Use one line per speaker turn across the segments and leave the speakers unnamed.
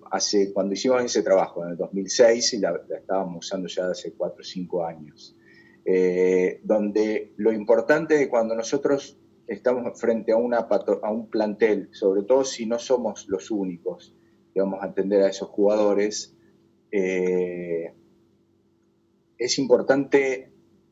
cuando hicimos ese trabajo en el 2006, y la estábamos usando ya hace 4 o 5 años, donde lo importante es cuando nosotros estamos frente a un plantel, sobre todo si no somos los únicos que vamos a atender a esos jugadores, es importante,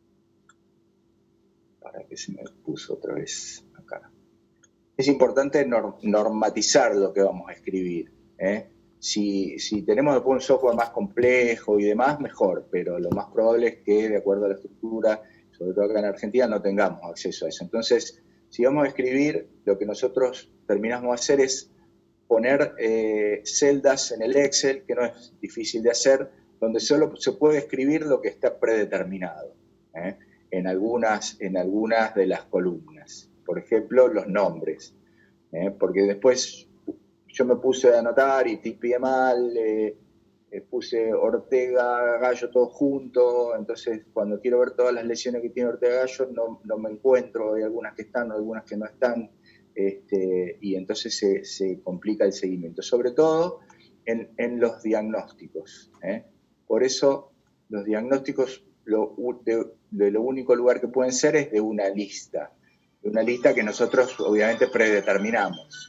para que se me puso otra vez acá, es importante normatizar lo que vamos a escribir, ¿eh? Si tenemos después un software más complejo y demás, mejor, pero lo más probable es que, de acuerdo a la estructura, sobre todo acá en Argentina, no tengamos acceso a eso. Entonces, si vamos a escribir, lo que nosotros terminamos de hacer es poner celdas en el Excel, que no es difícil de hacer, donde solo se puede escribir lo que está predeterminado, ¿eh? en algunas de las columnas. Por ejemplo, los nombres, porque después yo me puse a anotar y tipié mal, puse Ortega, Gallo, todo junto, entonces cuando quiero ver todas las lesiones que tiene Ortega Gallo no me encuentro, hay algunas que están, algunas que no están, y entonces se complica el seguimiento, sobre todo en los diagnósticos. Por eso los diagnósticos, de lo único lugar que pueden ser es de una lista que nosotros obviamente predeterminamos.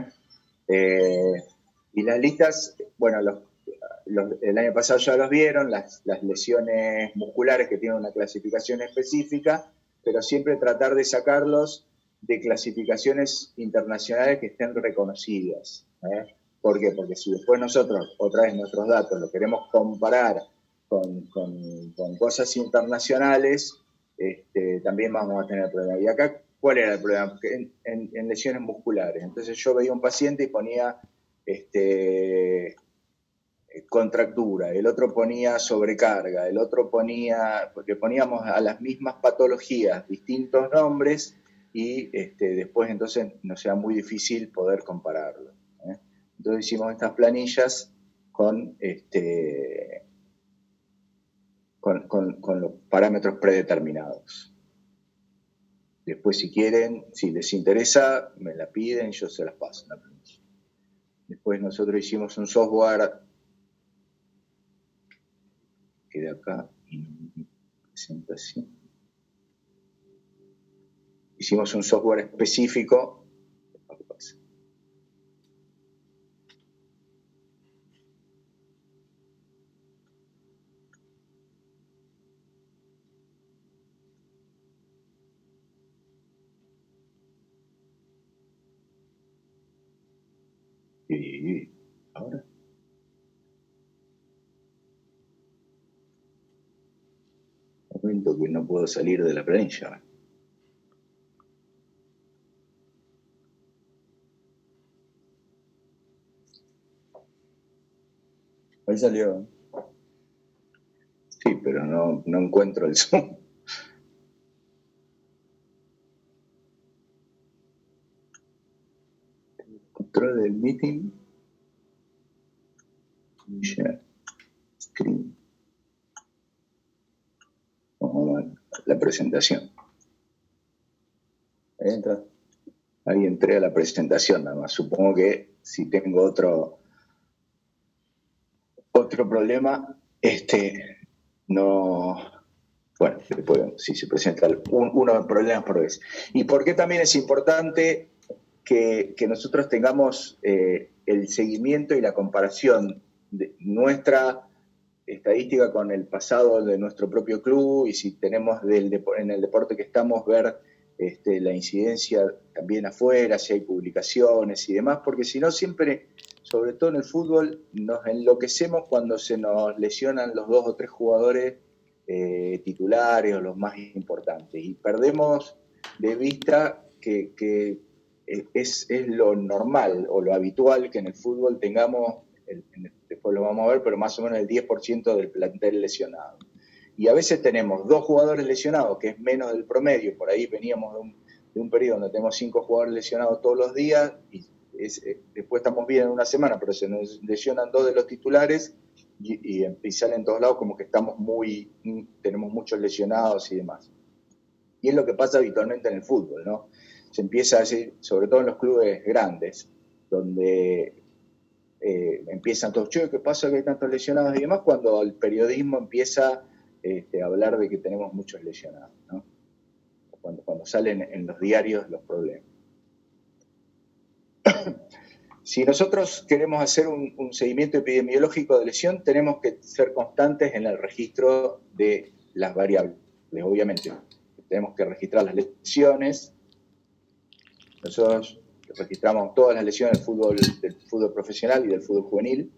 Y las listas, bueno, el año pasado ya los vieron, las lesiones musculares que tienen una clasificación específica, pero siempre tratar de sacarlos de clasificaciones internacionales que estén reconocidas. ¿Por qué? Porque si después nosotros, otra vez nuestros datos, los queremos comparar con cosas internacionales, también vamos a tener problemas. Y acá, ¿cuál era el problema? En lesiones musculares. Entonces yo veía un paciente y ponía contractura, el otro ponía sobrecarga, el otro ponía, porque poníamos a las mismas patologías distintos nombres y después entonces nos era muy difícil poder compararlo. Entonces hicimos estas planillas con los parámetros predeterminados. Después, si quieren, si les interesa, me la piden y yo se las paso en la planilla. Después nosotros hicimos un software que de acá, presentación. Hicimos un software específico. Y ahora. Un momento que no puedo salir de la planilla. Ahí salió. Sí, pero no encuentro el Zoom. Control del meeting. Share. Screen. Vamos a la presentación. Ahí entra. Ahí entré a la presentación nada más. Supongo que si tengo otro problema, no. Bueno, después sí se presenta uno de los problemas por vez. ¿Y por qué también es importante que nosotros tengamos el seguimiento y la comparación de nuestra estadística con el pasado de nuestro propio club, y si tenemos en el deporte que estamos, ver la incidencia también afuera, si hay publicaciones y demás, porque si no siempre, sobre todo en el fútbol, nos enloquecemos cuando se nos lesionan los 2 o 3 jugadores titulares o los más importantes, y perdemos de vista que es lo normal o lo habitual que en el fútbol tengamos, después lo vamos a ver, pero más o menos el 10% del plantel lesionado. Y a veces tenemos 2 jugadores lesionados, que es menos del promedio. Por ahí veníamos de un periodo donde tenemos 5 jugadores lesionados todos los días, y después estamos bien en una semana, pero se nos lesionan 2 de los titulares y salen en todos lados como que tenemos muchos lesionados y demás. Y es lo que pasa habitualmente en el fútbol, ¿no? Se empieza a decir, sobre todo en los clubes grandes, donde empiezan todos, che, ¿qué pasa que hay tantos lesionados y demás? Cuando el periodismo empieza a hablar de que tenemos muchos lesionados, ¿no? Cuando salen en los diarios los problemas. Si nosotros queremos hacer un seguimiento epidemiológico de lesión, tenemos que ser constantes en el registro de las variables. Obviamente, tenemos que registrar las lesiones. Nosotros registramos todas las lesiones del fútbol profesional y del fútbol juvenil.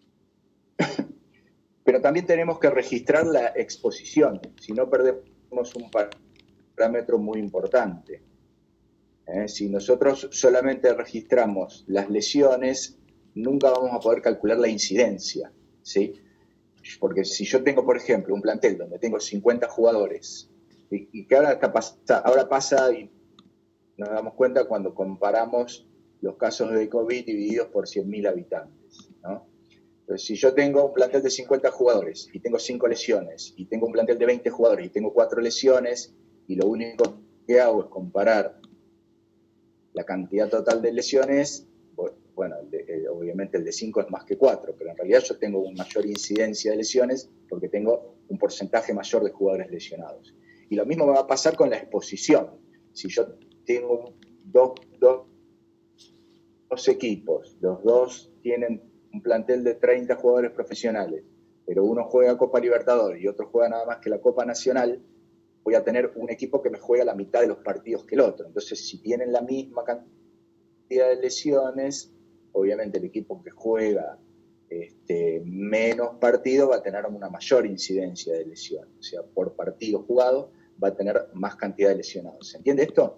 Pero también tenemos que registrar la exposición, si no perdemos un parámetro muy importante. Si nosotros solamente registramos las lesiones, nunca vamos a poder calcular la incidencia, ¿sí? Porque si yo tengo, por ejemplo, un plantel donde tengo 50 jugadores, y que ahora pasa y nos damos cuenta cuando comparamos los casos de COVID divididos por 100.000 habitantes, ¿no? Entonces, si yo tengo un plantel de 50 jugadores y tengo 5 lesiones, y tengo un plantel de 20 jugadores y tengo 4 lesiones, y lo único que hago es comparar la cantidad total de lesiones, bueno, obviamente el de 5 es más que 4, pero en realidad yo tengo una mayor incidencia de lesiones porque tengo un porcentaje mayor de jugadores lesionados. Y lo mismo me va a pasar con la exposición. Si yo tengo dos equipos, los dos tienen un plantel de 30 jugadores profesionales, pero uno juega Copa Libertadores y otro juega nada más que la Copa Nacional, voy a tener un equipo que me juega la mitad de los partidos que el otro. Entonces, si tienen la misma cantidad de lesiones, obviamente el equipo que juega menos partidos va a tener una mayor incidencia de lesión. O sea, por partido jugado va a tener más cantidad de lesionados. ¿Se entiende esto?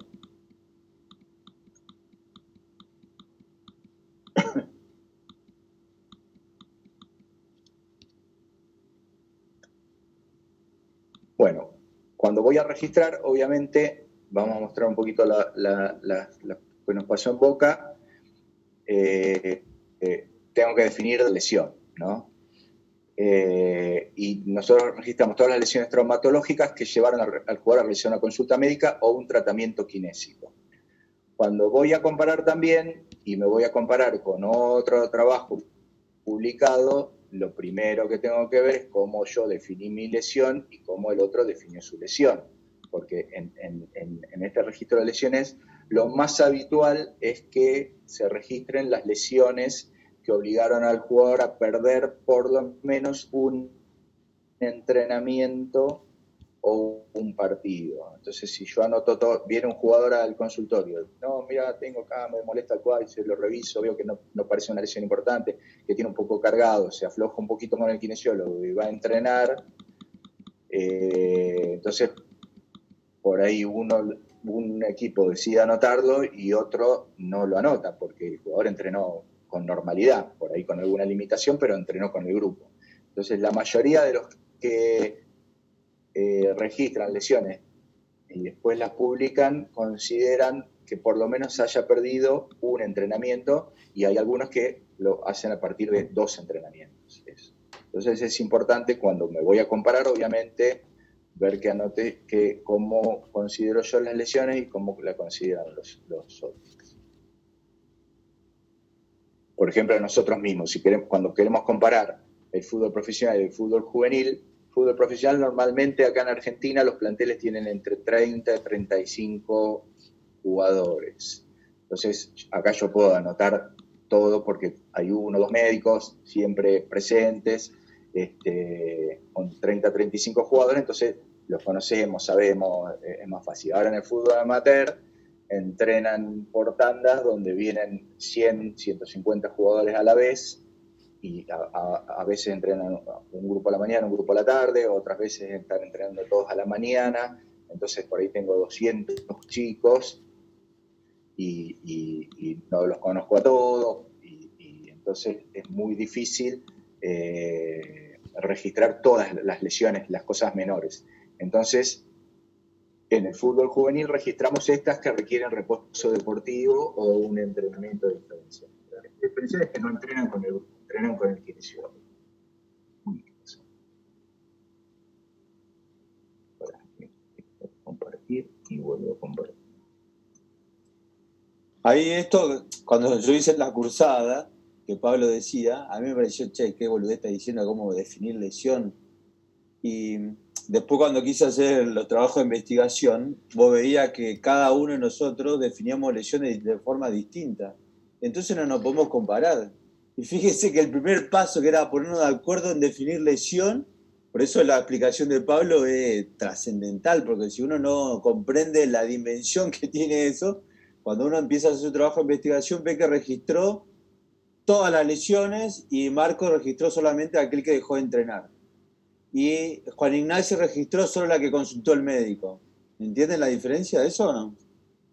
Bueno, cuando voy a registrar, obviamente, vamos a mostrar un poquito lo que nos pasó en Boca. Tengo que definir la lesión, ¿no? Y nosotros registramos todas las lesiones traumatológicas que llevaron al jugador a realizar una consulta médica o un tratamiento kinésico. Cuando voy a comparar también, y me voy a comparar con otro trabajo publicado, lo primero que tengo que ver es cómo yo definí mi lesión y cómo el otro definió su lesión. Porque en este registro de lesiones, lo más habitual es que se registren las lesiones que obligaron al jugador a perder por lo menos un entrenamiento o un partido. Entonces, si yo anoto todo, viene un jugador al consultorio, no, mira, tengo acá, me molesta el cuádriceps, lo reviso, veo que no parece una lesión importante, que tiene un poco cargado, se afloja un poquito con el kinesiólogo y va a entrenar, entonces por ahí un equipo decide anotarlo y otro no lo anota, porque el jugador entrenó con normalidad, por ahí con alguna limitación, pero entrenó con el grupo. Entonces, la mayoría de los que registran lesiones y después las publican, consideran que por lo menos haya perdido un entrenamiento, y hay algunos que lo hacen a partir de 2 entrenamientos. Entonces es importante, cuando me voy a comparar, obviamente, ver que anote cómo considero yo las lesiones y cómo la consideran los otros. Por ejemplo, nosotros mismos, cuando queremos comparar el fútbol profesional y el fútbol juvenil, fútbol profesional normalmente acá en Argentina los planteles tienen entre 30 y 35 jugadores. Entonces, acá yo puedo anotar todo porque hay 1 o 2 médicos siempre presentes, con 30 a 35 jugadores, entonces los conocemos, sabemos, es más fácil. Ahora en el fútbol amateur entrenan por tandas donde vienen 100, 150 jugadores a la vez, y a veces entrenan un grupo a la mañana, un grupo a la tarde, otras veces están entrenando todos a la mañana, entonces por ahí tengo 200 chicos y no los conozco a todos, y entonces es muy difícil registrar todas las lesiones, las cosas menores. Entonces, en el fútbol juvenil registramos estas que requieren reposo deportivo o un entrenamiento de diferencia. La diferencia es que no entrenan con el grupo, entrenan con el kinesiólogo. Compartir y vuelvo a compartir.
Ahí esto, cuando yo hice la cursada, que Pablo decía, a mí me pareció, che, qué boludez está diciendo, cómo definir lesión. Y después cuando quise hacer los trabajos de investigación, vos veías que cada uno de nosotros definíamos lesiones de forma distinta. Entonces no nos podemos comparar. Y fíjese que el primer paso, que era ponernos de acuerdo en definir lesión, por eso la explicación de Pablo es trascendental, porque si uno no comprende la dimensión que tiene eso, cuando uno empieza a hacer su trabajo de investigación, ve que registró todas las lesiones y Marco registró solamente aquel que dejó de entrenar. Y Juan Ignacio registró solo la que consultó el médico. ¿Entienden la diferencia de eso o no?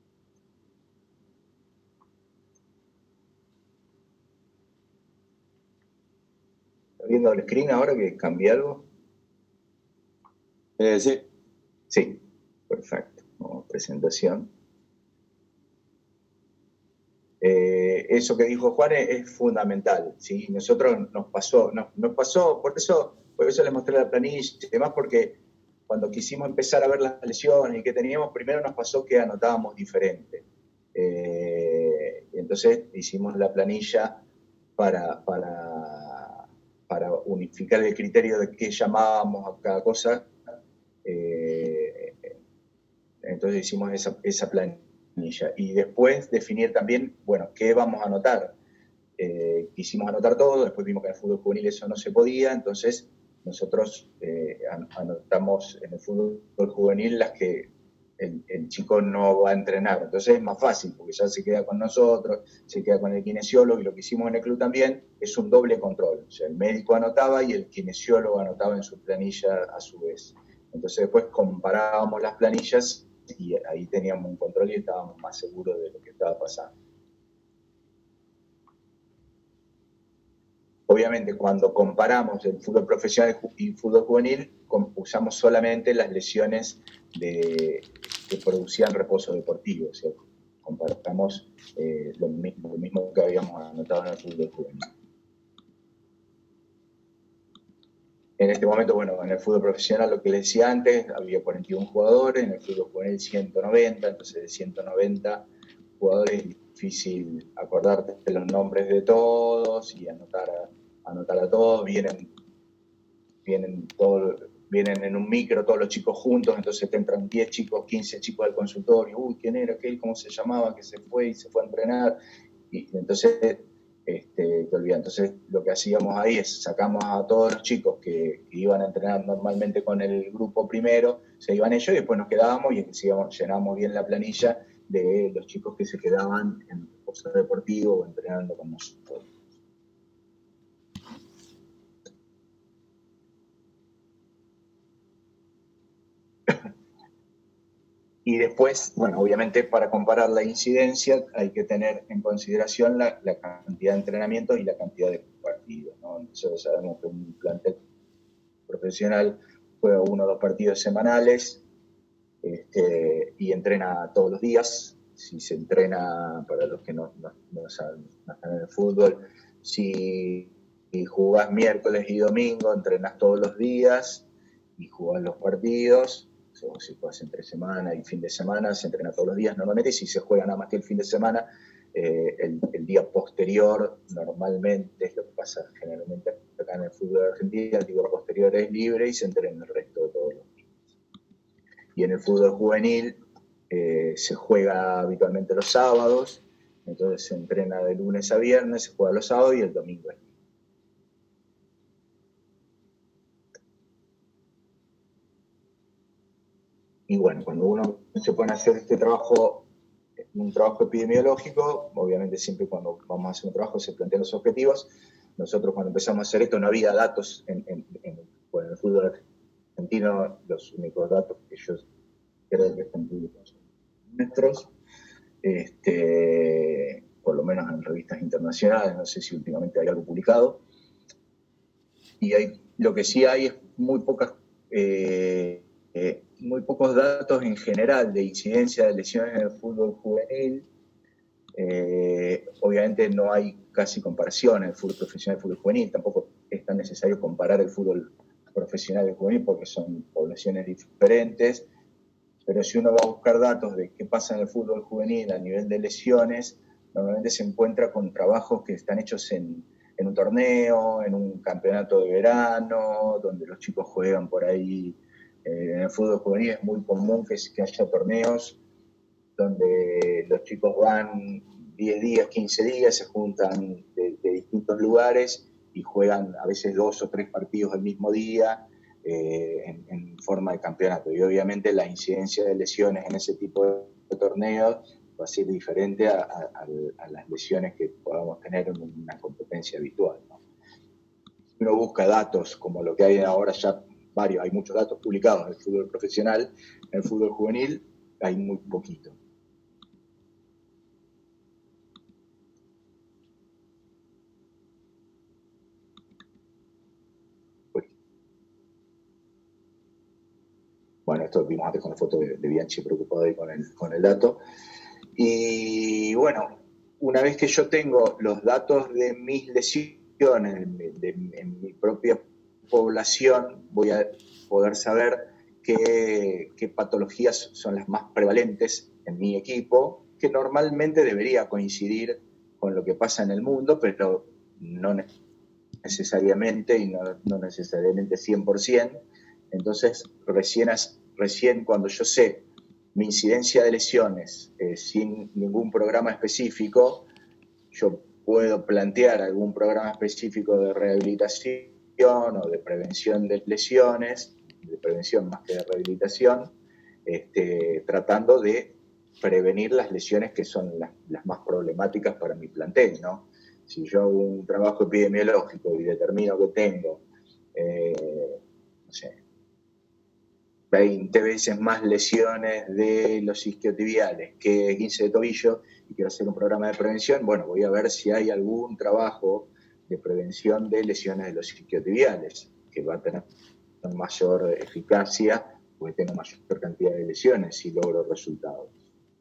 ¿Está viendo el screen ahora que cambié algo?
Sí.
Sí, perfecto. Como presentación. Eso que dijo Juan es fundamental, ¿sí? Nosotros nos pasó, por eso les mostré la planilla y demás, porque cuando quisimos empezar a ver las lesiones y que teníamos, primero nos pasó que anotábamos diferente. Entonces hicimos la planilla para unificar el criterio de qué llamábamos a cada cosa. Entonces hicimos esa planilla. Y después definir también, bueno, qué vamos a anotar. Quisimos anotar todo, después vimos que en el fútbol juvenil eso no se podía, entonces nosotros anotamos en el fútbol juvenil las que el chico no va a entrenar. Entonces es más fácil, porque ya se queda con nosotros, se queda con el kinesiólogo, y lo que hicimos en el club también es un doble control. O sea, el médico anotaba y el kinesiólogo anotaba en su planilla a su vez. Entonces después comparábamos las planillas y ahí teníamos un control y estábamos más seguros de lo que estaba pasando. Obviamente, cuando comparamos el fútbol profesional y el fútbol juvenil, usamos solamente las lesiones que producían reposo deportivo, ¿cierto? Comparamos lo mismo que habíamos anotado en el fútbol juvenil. En este momento, bueno, en el fútbol profesional, lo que les decía antes, había 41 jugadores, en el fútbol juvenil 190, entonces de 190 jugadores es difícil acordarte los nombres de todos y anotar a todos. Vienen en un micro todos los chicos juntos, entonces te entran 10 chicos, 15 chicos al consultorio. Uy, ¿quién era aquel? ¿Cómo se llamaba? Que se fue a entrenar. Y entonces te olvidas. Entonces lo que hacíamos ahí es sacamos a todos los chicos que iban a entrenar normalmente con el grupo primero, se iban ellos y después nos quedábamos y llenábamos bien la planilla de los chicos que se quedaban en el curso deportivo o entrenando con nosotros. Y después, bueno, obviamente para comparar la incidencia hay que tener en consideración la cantidad de entrenamientos y la cantidad de partidos, ¿no? Nosotros sabemos que un plantel profesional juega 1 o 2 partidos semanales y entrena todos los días. Si se entrena, para los que no están en el fútbol, si jugás miércoles y domingo, entrenas todos los días y jugás los partidos. O si juegas entre semana y fin de semana, se entrena todos los días normalmente, y si se juega nada más que el fin de semana, el día posterior normalmente, es lo que pasa generalmente acá en el fútbol argentino, el día posterior es libre y se entrena el resto de todos los días. Y en el fútbol juvenil se juega habitualmente los sábados, entonces se entrena de lunes a viernes, se juega los sábados y el domingo es libre. Y bueno, cuando uno se pone a hacer un trabajo epidemiológico, obviamente siempre cuando vamos a hacer un trabajo se plantean los objetivos. Nosotros cuando empezamos a hacer esto no había datos en el fútbol argentino, los únicos datos que yo creo que están publicados son nuestros, por lo menos en revistas internacionales, no sé si últimamente hay algo publicado. Y lo que sí hay es muy pocos datos en general de incidencia de lesiones en el fútbol juvenil. Obviamente no hay casi comparación en el fútbol profesional y el fútbol juvenil, tampoco es tan necesario comparar el fútbol profesional y el juvenil porque son poblaciones diferentes, pero si uno va a buscar datos de qué pasa en el fútbol juvenil a nivel de lesiones, normalmente se encuentra con trabajos que están hechos en un torneo, en un campeonato de verano, donde los chicos juegan por ahí. En el fútbol juvenil es muy común que haya torneos donde los chicos van 10 días, 15 días, se juntan de distintos lugares y juegan a veces 2 o 3 partidos el mismo día en forma de campeonato. Y obviamente la incidencia de lesiones en ese tipo de torneos va a ser diferente a las lesiones que podamos tener en una competencia habitual, ¿no? Uno busca datos como lo que hay ahora ya varios, hay muchos datos publicados en el fútbol profesional, en el fútbol juvenil hay muy poquito. Bueno, esto vimos antes con la foto de Bianchi preocupado ahí con el dato. Y bueno, una vez que yo tengo los datos de mis lesiones en mi propia población, voy a poder saber qué patologías son las más prevalentes en mi equipo, que normalmente debería coincidir con lo que pasa en el mundo, pero no necesariamente y no necesariamente 100%. Entonces, recién cuando yo sé mi incidencia de lesiones sin ningún programa específico, yo puedo plantear algún programa específico de rehabilitación o de prevención de lesiones, de prevención más que de rehabilitación, tratando de prevenir las lesiones que son las más problemáticas para mi plantel, ¿no? Si yo hago un trabajo epidemiológico y determino que tengo, no sé, 20 veces más lesiones de los isquiotibiales que 15 de tobillo y quiero hacer un programa de prevención, bueno, voy a ver si hay algún trabajo de prevención de lesiones de los isquiotibiales que va a tener mayor eficacia porque tengo mayor cantidad de lesiones y logro resultados.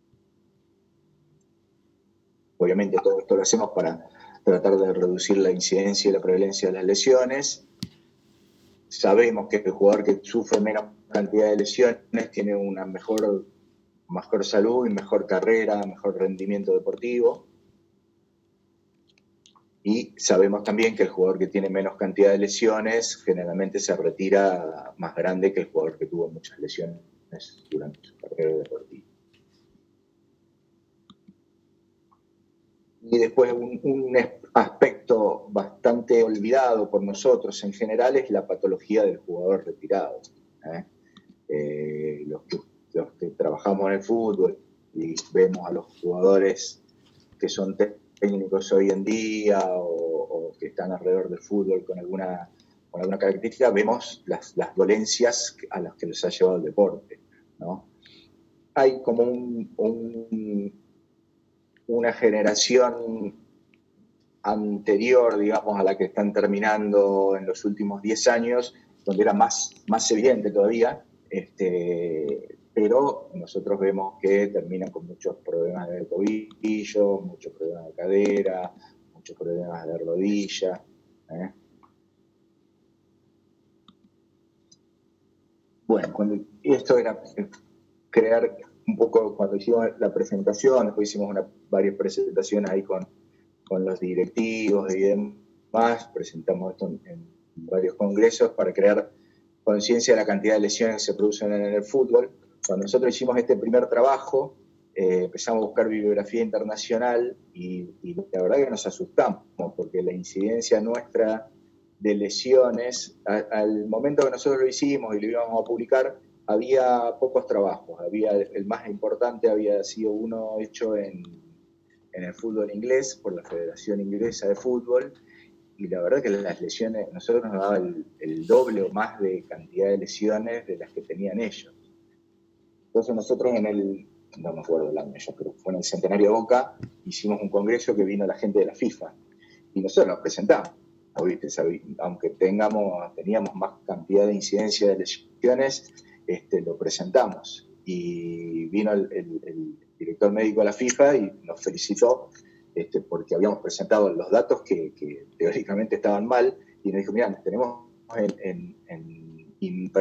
Obviamente todo esto lo hacemos para tratar de reducir la incidencia y la prevalencia de las lesiones. Sabemos que el jugador que sufre menos cantidad de lesiones tiene una mejor salud y mejor carrera, mejor rendimiento deportivo. Y sabemos también que el jugador que tiene menos cantidad de lesiones generalmente se retira más grande que el jugador que tuvo muchas lesiones durante su carrera deportiva. Y después un aspecto bastante olvidado por nosotros en general es la patología del jugador retirado. Los que trabajamos en el fútbol y vemos a los jugadores que son técnicos hoy en día o que están alrededor del fútbol con alguna característica, vemos las dolencias a las que les ha llevado el deporte, ¿no? Hay como una generación anterior, digamos, a la que están terminando en los últimos 10 años, donde era más evidente todavía, pero nosotros vemos que terminan con muchos problemas de tobillo, muchos problemas de cadera, muchos problemas de rodilla. Bueno, esto era crear un poco, cuando hicimos la presentación, después hicimos varias presentaciones ahí con los directivos y demás, presentamos esto en varios congresos para crear conciencia de la cantidad de lesiones que se producen en el fútbol. Cuando nosotros hicimos este primer trabajo, empezamos a buscar bibliografía internacional y la verdad que nos asustamos, porque la incidencia nuestra de lesiones, al momento que nosotros lo hicimos y lo íbamos a publicar, había pocos trabajos. El más importante había sido uno hecho en el fútbol inglés por la Federación Inglesa de Fútbol, y la verdad que las lesiones, nosotros nos daba el doble o más de cantidad de lesiones de las que tenían ellos. Entonces nosotros no me acuerdo el año yo, pero fue en el Centenario de Boca, hicimos un congreso que vino la gente de la FIFA, y nosotros nos presentamos, ¿viste? Aunque teníamos más cantidad de incidencia de lesiones, lo presentamos, y vino el director médico de la FIFA y nos felicitó porque habíamos presentado los datos que teóricamente estaban mal, y nos dijo, mirá, tenemos en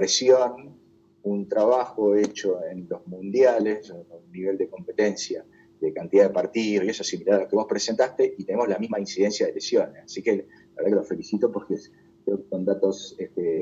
impresión un trabajo hecho en los mundiales, a un nivel de competencia de cantidad de partidos, y eso es similar a lo que vos presentaste, y tenemos la misma incidencia de lesiones. Así que la verdad que los felicito porque creo que son datos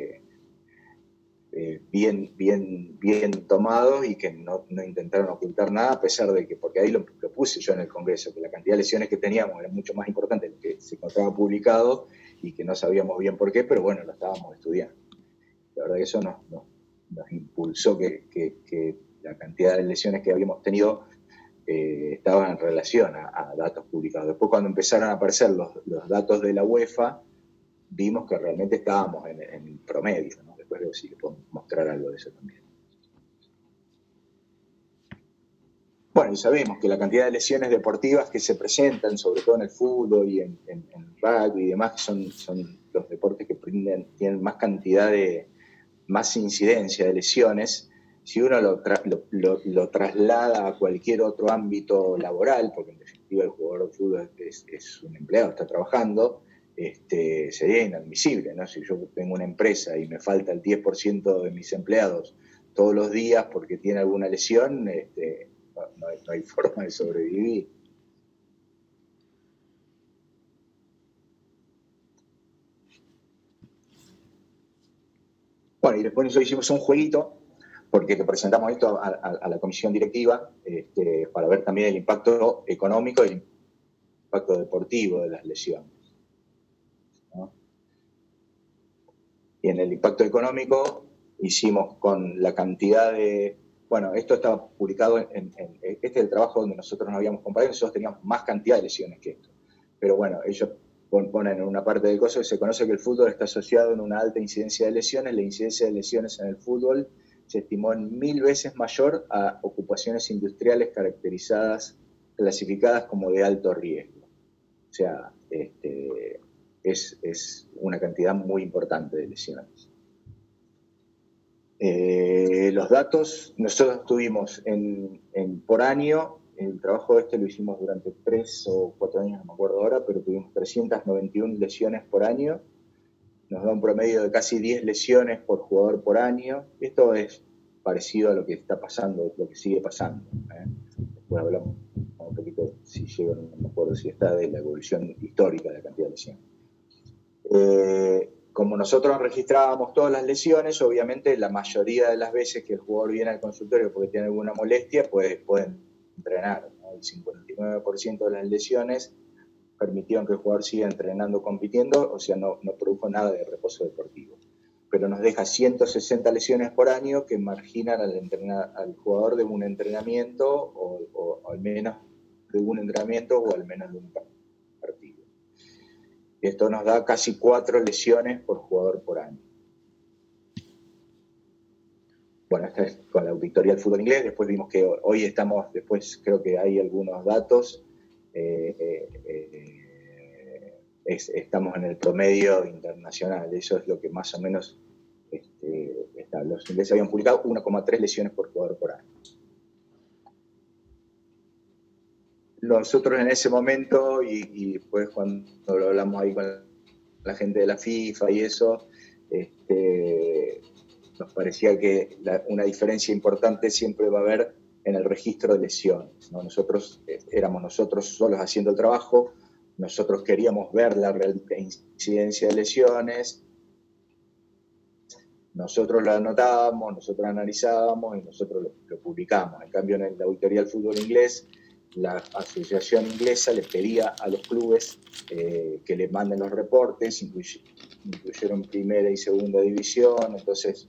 bien tomados y que no intentaron ocultar nada, a pesar de que, porque ahí lo puse yo en el Congreso, que la cantidad de lesiones que teníamos era mucho más importante de lo que se encontraba publicado y que no sabíamos bien por qué, pero bueno, lo estábamos estudiando. La verdad que eso nos impulsó que la cantidad de lesiones que habíamos tenido estaban en relación a datos publicados. Después, cuando empezaron a aparecer los datos de la UEFA, vimos que realmente estábamos en el promedio, ¿no? Después luego sí que podemos mostrar algo de eso también. Bueno, y sabemos que la cantidad de lesiones deportivas que se presentan, sobre todo en el fútbol y en rugby y demás, que son los deportes que tienen más cantidad más incidencia de lesiones, si uno lo traslada a cualquier otro ámbito laboral, porque en definitiva el jugador de fútbol es un empleado, está trabajando, sería inadmisible, ¿no? Si yo tengo una empresa y me falta el 10% de mis empleados todos los días porque tiene alguna lesión, no hay forma de sobrevivir. Bueno, y después nosotros hicimos un jueguito, porque le presentamos esto a la comisión directiva, para ver también el impacto económico y el impacto deportivo de las lesiones, ¿no? Y en el impacto económico hicimos con la cantidad de... Bueno, esto estaba publicado este es el trabajo donde nosotros nos habíamos comparado, nosotros teníamos más cantidad de lesiones que esto. Pero bueno, ellos ponen en una parte del coso que se conoce que el fútbol está asociado en una alta incidencia de lesiones. La incidencia de lesiones en el fútbol se estimó en 1000 veces mayor a ocupaciones industriales clasificadas como de alto riesgo. O sea, es una cantidad muy importante de lesiones. Los datos, nosotros tuvimos por año, el trabajo lo hicimos durante 3 o 4 años, no me acuerdo ahora, pero tuvimos 391 lesiones por año, nos da un promedio de casi 10 lesiones por jugador por año. Esto es parecido a lo que está pasando, lo que sigue pasando, ¿eh? Después hablamos un poquito, si llego, no me acuerdo si está, de la evolución histórica de la cantidad de lesiones. Como nosotros registrábamos todas las lesiones, obviamente la mayoría de las veces que el jugador viene al consultorio porque tiene alguna molestia, pues pueden entrenar, ¿no? El 59% de las lesiones permitieron que el jugador siga entrenando, compitiendo, o sea, no produjo nada de reposo deportivo. Pero nos deja 160 lesiones por año que marginan al jugador de un entrenamiento o al menos de un entrenamiento o al menos de un partido. Esto nos da casi 4 lesiones por jugador por año. Bueno, esta es con la auditoría del fútbol inglés. Después vimos que hoy después creo que hay algunos datos. Estamos en el promedio internacional. Eso es lo que más o menos los ingleses habían publicado, 1,3 lesiones por jugador por año. Nosotros en ese momento, y después cuando lo hablamos ahí con la gente de la FIFA y eso, nos parecía que una diferencia importante siempre va a haber en el registro de lesiones, ¿no? Éramos nosotros solos haciendo el trabajo, nosotros queríamos ver la incidencia de lesiones, nosotros lo anotábamos, nosotros analizábamos y nosotros lo publicamos. En cambio, en la auditoría del fútbol inglés, la asociación inglesa les pedía a los clubes que les manden los reportes, incluyeron primera y segunda división, entonces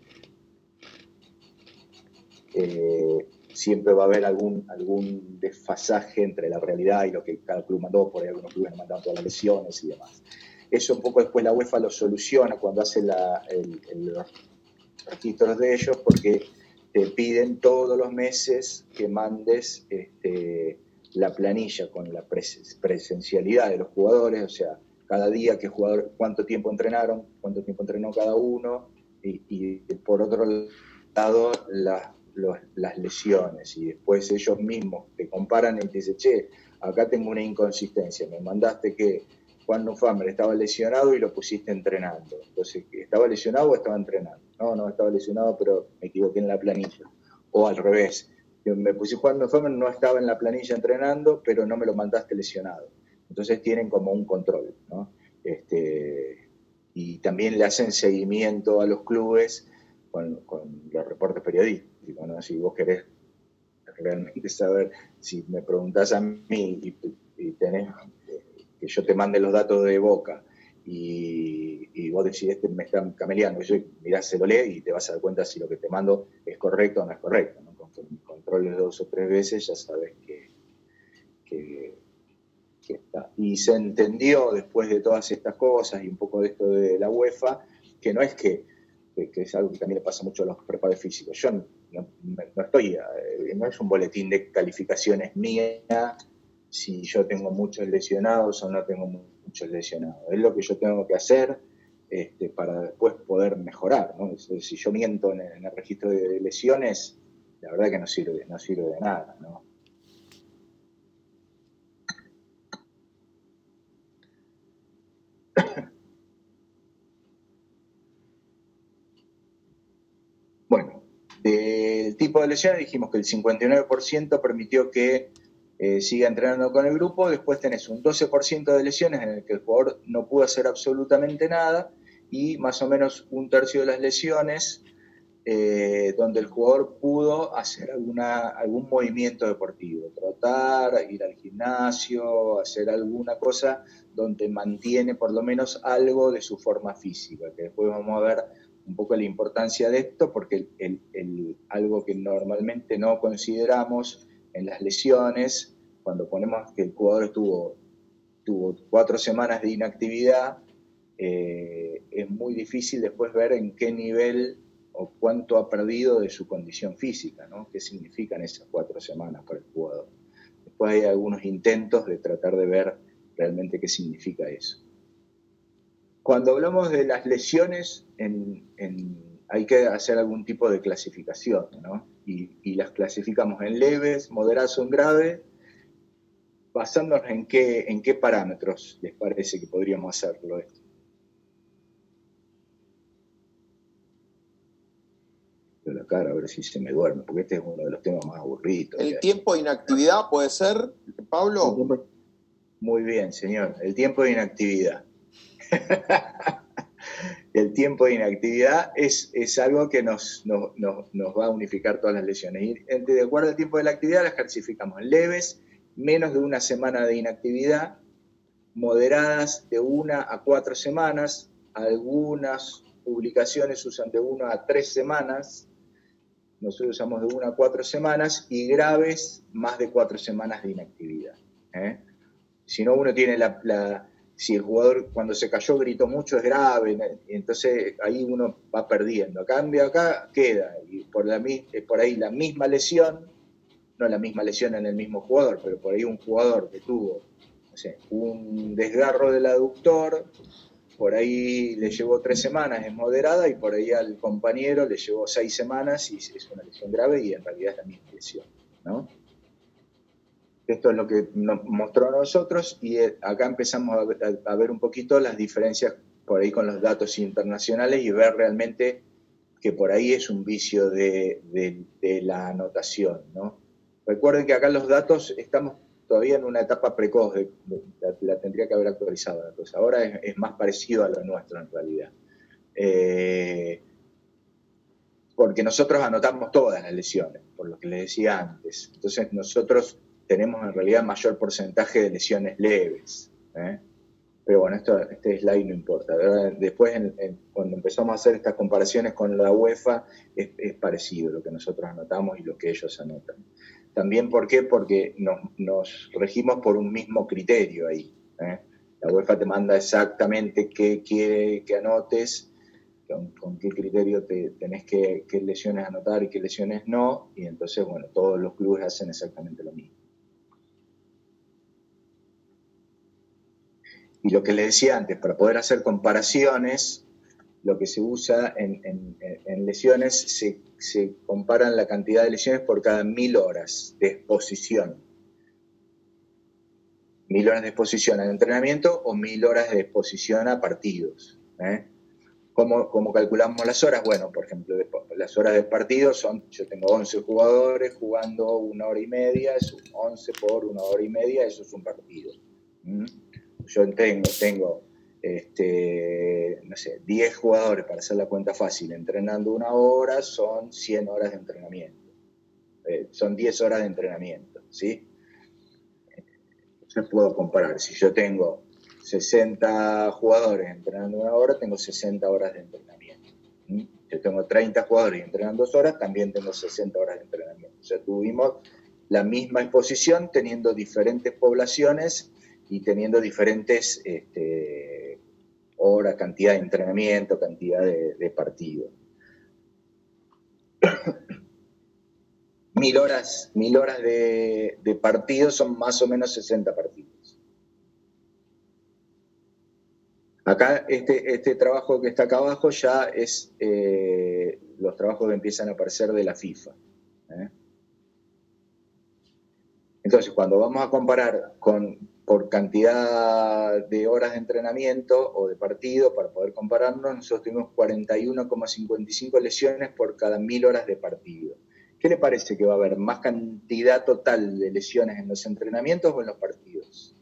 siempre va a haber algún desfasaje entre la realidad y lo que cada club mandó. Por ahí algunos clubes no mandaron todas las lesiones y demás. Eso un poco después la UEFA lo soluciona cuando hace los registros de ellos, porque te piden todos los meses que mandes la planilla con la presencialidad de los jugadores, o sea, cada día cuánto tiempo entrenaron, cuánto tiempo entrenó cada uno, y por otro lado las lesiones, y después ellos mismos te comparan y te dicen, che, acá tengo una inconsistencia, me mandaste que Juan Nufamer estaba lesionado y lo pusiste entrenando. Entonces, ¿estaba lesionado o estaba entrenando? No, estaba lesionado, pero me equivoqué en la planilla. O al revés, me puse jugando enfermo, no estaba en la planilla entrenando, pero no me lo mandaste lesionado. Entonces tienen como un control, ¿no? Y también le hacen seguimiento a los clubes con los reportes periodísticos, ¿no? Si vos querés realmente saber, si me preguntás a mí y tenés que yo te mande los datos de Boca y vos decís, me están cameleando, yo mirás, se lo lee y te vas a dar cuenta si lo que te mando es correcto o no es correcto, ¿no? Con que me controles 2 o 3 veces ya sabes que está. Y se entendió después de todas estas cosas y un poco de esto de la UEFA, que no es que es algo que también le pasa mucho a los preparadores físicos. Yo no estoy, no es un boletín de calificaciones mía si yo tengo muchos lesionados o no tengo muchos lesionados. Es lo que yo tengo que hacer para después poder mejorar, ¿no? Si yo miento en el registro de lesiones, la verdad que no sirve de nada, ¿no? Bueno, del tipo de lesiones dijimos que el 59% permitió que siga entrenando con el grupo. Después tenés un 12% de lesiones en el que el jugador no pudo hacer absolutamente nada, y más o menos un tercio de las lesiones donde el jugador pudo hacer algún movimiento deportivo, trotar, ir al gimnasio, hacer alguna cosa donde mantiene por lo menos algo de su forma física, que después vamos a ver un poco la importancia de esto, porque algo que normalmente no consideramos en las lesiones, cuando ponemos que el jugador tuvo 4 semanas de inactividad, es muy difícil después ver en qué nivel o cuánto ha perdido de su condición física, ¿no? ¿Qué significan esas 4 semanas para el jugador? Después hay algunos intentos de tratar de ver realmente qué significa eso. Cuando hablamos de las lesiones, hay que hacer algún tipo de clasificación, ¿no? Y las clasificamos en leves, moderadas o en graves, basándonos en qué parámetros les parece que podríamos hacerlo esto. De la cara, a ver si se me duerme, porque este es uno de los temas más aburridos.
¿El tiempo de inactividad puede ser, Pablo?
Muy bien, señor. El tiempo de inactividad. El tiempo de inactividad es algo que nos va a unificar todas las lesiones. Y de acuerdo al tiempo de la actividad las clasificamos en leves, menos de 1 semana de inactividad, moderadas de 1 a 4 semanas, algunas publicaciones usan de 1 a 3 semanas, nosotros usamos de 1 a 4 semanas, y graves más de 4 semanas de inactividad. Si no, uno tiene si el jugador cuando se cayó gritó mucho, es grave, entonces ahí uno va perdiendo. A cambio acá queda, y por ahí la misma lesión, no la misma lesión en el mismo jugador, pero por ahí un jugador que tuvo, no sé, un desgarro del aductor, por ahí le llevó 3 semanas, es moderada, y por ahí al compañero le llevó 6 semanas y es una lesión grave, y en realidad es la misma lesión, ¿no? Esto es lo que nos mostró a nosotros, y acá empezamos a ver un poquito las diferencias por ahí con los datos internacionales y ver realmente que por ahí es un vicio de la anotación, ¿no? Recuerden que acá los datos estamos todavía en una etapa precoz, la tendría que haber actualizado. Entonces ahora es más parecido a lo nuestro en realidad. Porque nosotros anotamos todas las lesiones, por lo que les decía antes. Entonces nosotros tenemos en realidad mayor porcentaje de lesiones leves. Pero bueno, este slide no importa, ¿verdad? Después, cuando empezamos a hacer estas comparaciones con la UEFA, es parecido lo que nosotros anotamos y lo que ellos anotan. También, ¿por qué? Porque nos regimos por un mismo criterio ahí. La UEFA te manda exactamente qué quiere que anotes, con qué criterio tenés qué lesiones anotar y qué lesiones no, y entonces, bueno, todos los clubes hacen exactamente lo mismo. Y lo que les decía antes, para poder hacer comparaciones, lo que se usa en lesiones, se comparan la cantidad de lesiones por cada 1000 horas de exposición. 1000 horas de exposición al entrenamiento o 1000 horas de exposición a partidos. ¿Cómo calculamos las horas? Bueno, por ejemplo, las horas del partido yo tengo 11 jugadores jugando 1 hora y media, es 11 por 1 hora y media, eso es un partido. Yo tengo no sé, 10 jugadores, para hacer la cuenta fácil, entrenando 1 hora, son 100 horas de entrenamiento. Son 10 horas de entrenamiento, ¿sí? Entonces puedo comparar, si yo tengo 60 jugadores entrenando 1 hora, tengo 60 horas de entrenamiento. Yo tengo 30 jugadores entrenando 2 horas, también tengo 60 horas de entrenamiento. O sea, tuvimos la misma exposición teniendo diferentes poblaciones y teniendo diferentes horas, cantidad de entrenamiento, cantidad de partidos. 1000 horas de partido son más o menos 60 partidos. Acá, este trabajo que está acá abajo ya es los trabajos que empiezan a aparecer de la FIFA. Entonces, cuando vamos a comparar por cantidad de horas de entrenamiento o de partido, para poder compararnos, nosotros tuvimos 41,55 lesiones por cada 1000 horas de partido. ¿Qué le parece que va a haber más cantidad total de lesiones en los entrenamientos o en los partidos?